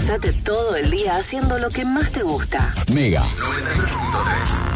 Pasate todo el día haciendo lo que más te gusta. Mega 98.3.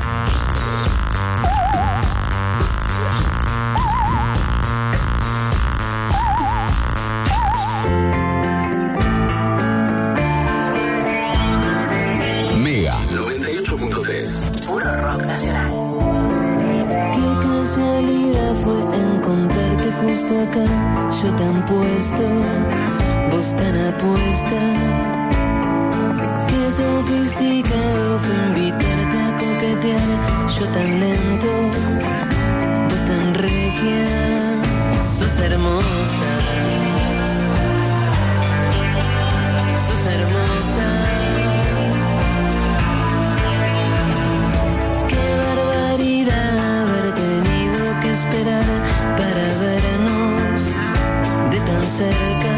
Mega 98.3. Puro rock nacional. Qué casualidad fue encontrarte justo acá. Yo tan puesto, vos tan apuesta. Qué sofisticado fue invitarte a coquetear. Yo tan lento, vos tan regia. Sos hermosa. Sos hermosa. Qué barbaridad haber tenido que esperar para vernos de tan cerca.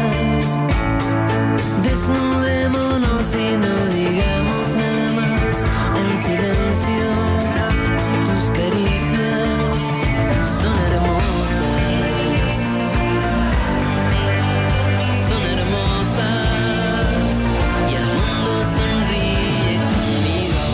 Desnudémonos y no digamos nada más. En silencio, tus caricias son hermosas. Son hermosas y el mundo sonríe conmigo.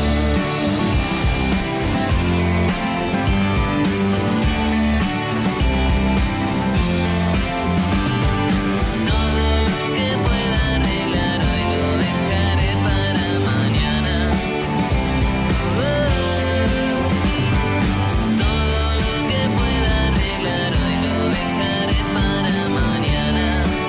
Todo lo que pueda arreglar hoy lo dejaré para mañana. Todo lo que pueda arreglar hoy lo dejaré para mañana.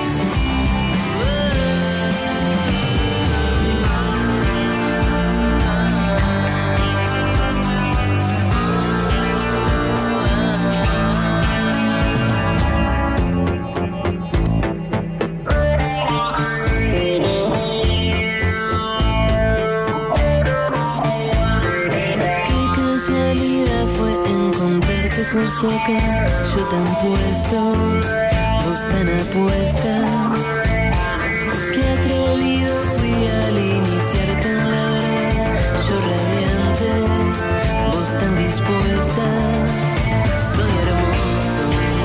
Qué casualidad fue encontrarte justo acá. Yo tan puesto, vos tan apuesta. Qué atrevido fui al iniciarte en la verdad. Yo radiante, vos tan dispuesta. Soy hermoso.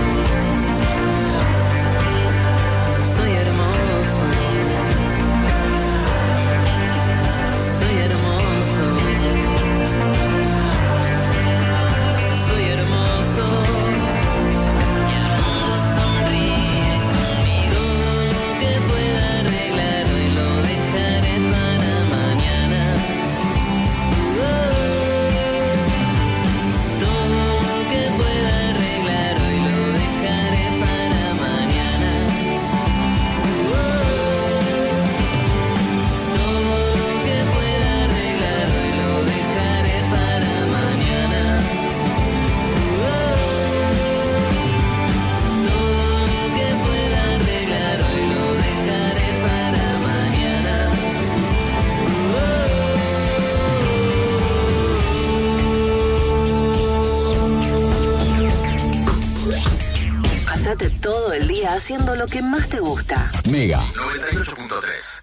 Soy hermoso. Soy hermoso. Soy hermoso. Y el mundo sonríe conmigo. Todo lo que pueda arreglar hoy lo dejaré para mañana. Todo lo que pueda arreglar hoy lo dejaré para mañana. Todo lo que pueda arreglar hoy lo dejaré para mañana. Todo lo que pueda arreglar hoy lo dejaré para mañana. Pasate todo el día haciendo lo que más te gusta. Mega 98.3.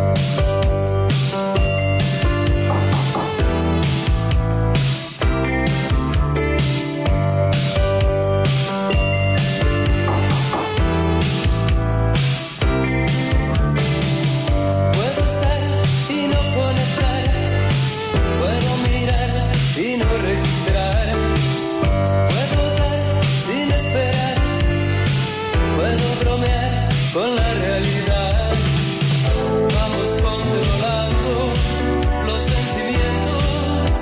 Puedo estar y no conectar, puedo mirar y no registrar, puedo dar sin esperar, puedo bromear con la realidad. Vamos controlando los sentimientos,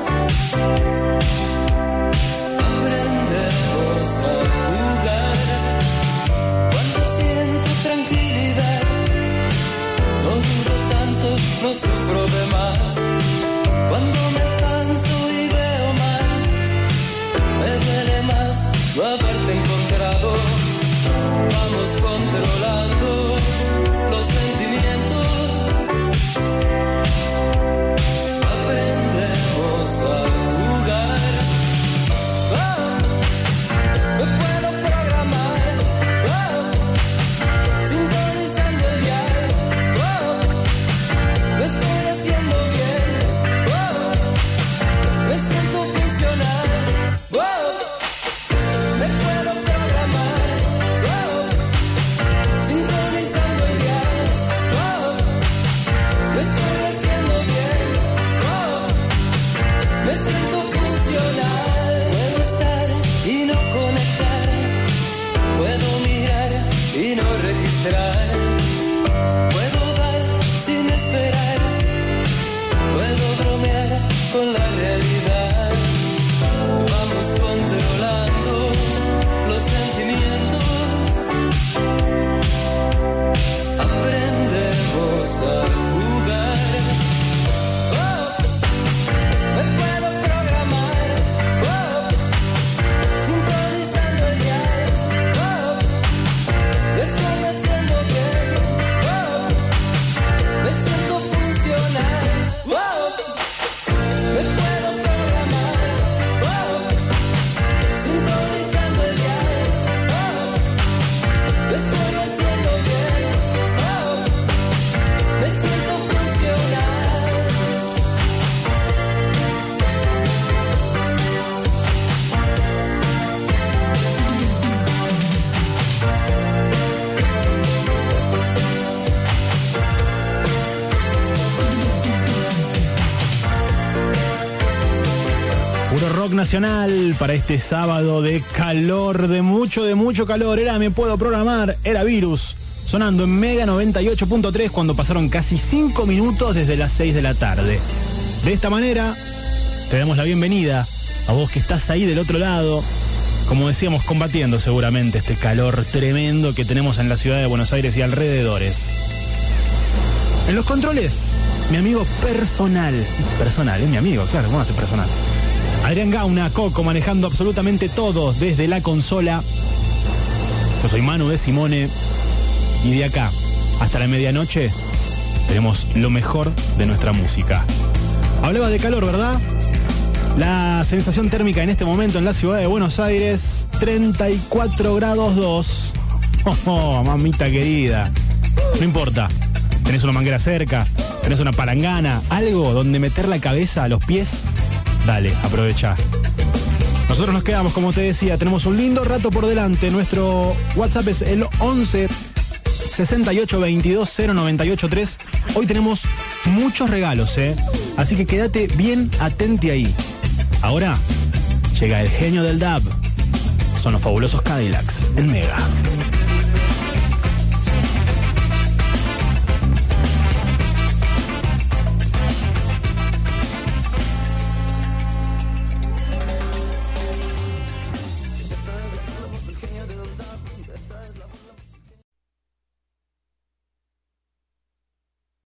aprendemos a jugar. Cuando siento tranquilidad, no duro tanto, no sufro de más. Cuando me canso y veo mal, me duele más no haberte encontrado. Vamos controlando los sentimientos, aprendemos a jugar. Me puedo programar, sintonizando el dial. Lo estoy haciendo rock nacional para este sábado de calor, de mucho calor. Era Me Puedo Programar, era Virus, sonando en Mega 98.3 cuando pasaron casi 5 minutos desde las 6 de la tarde. De esta manera, te damos la bienvenida a vos que estás ahí del otro lado, como decíamos, combatiendo seguramente este calor tremendo que tenemos en la ciudad de Buenos Aires y alrededores. En los controles, mi amigo personal, es mi amigo, claro, ¿cómo hace personal? Adrián Gauna, Coco, manejando absolutamente todo desde la consola. Yo soy Manu de Simone y de acá hasta la medianoche tenemos lo mejor de nuestra música. Hablaba de calor, ¿verdad? La sensación térmica en este momento en la ciudad de Buenos Aires, 34 grados 2. Oh, mamita querida. No importa. Tenés una manguera cerca, tenés una palangana, algo donde meter la cabeza a los pies. Dale, aprovecha. Nosotros nos quedamos, como te decía, tenemos un lindo rato por delante. Nuestro WhatsApp es el 11 68 22 0983. Hoy tenemos muchos regalos, así que quédate bien atenti ahí. Ahora llega el genio del dub. Son los fabulosos Cadillacs en Mega.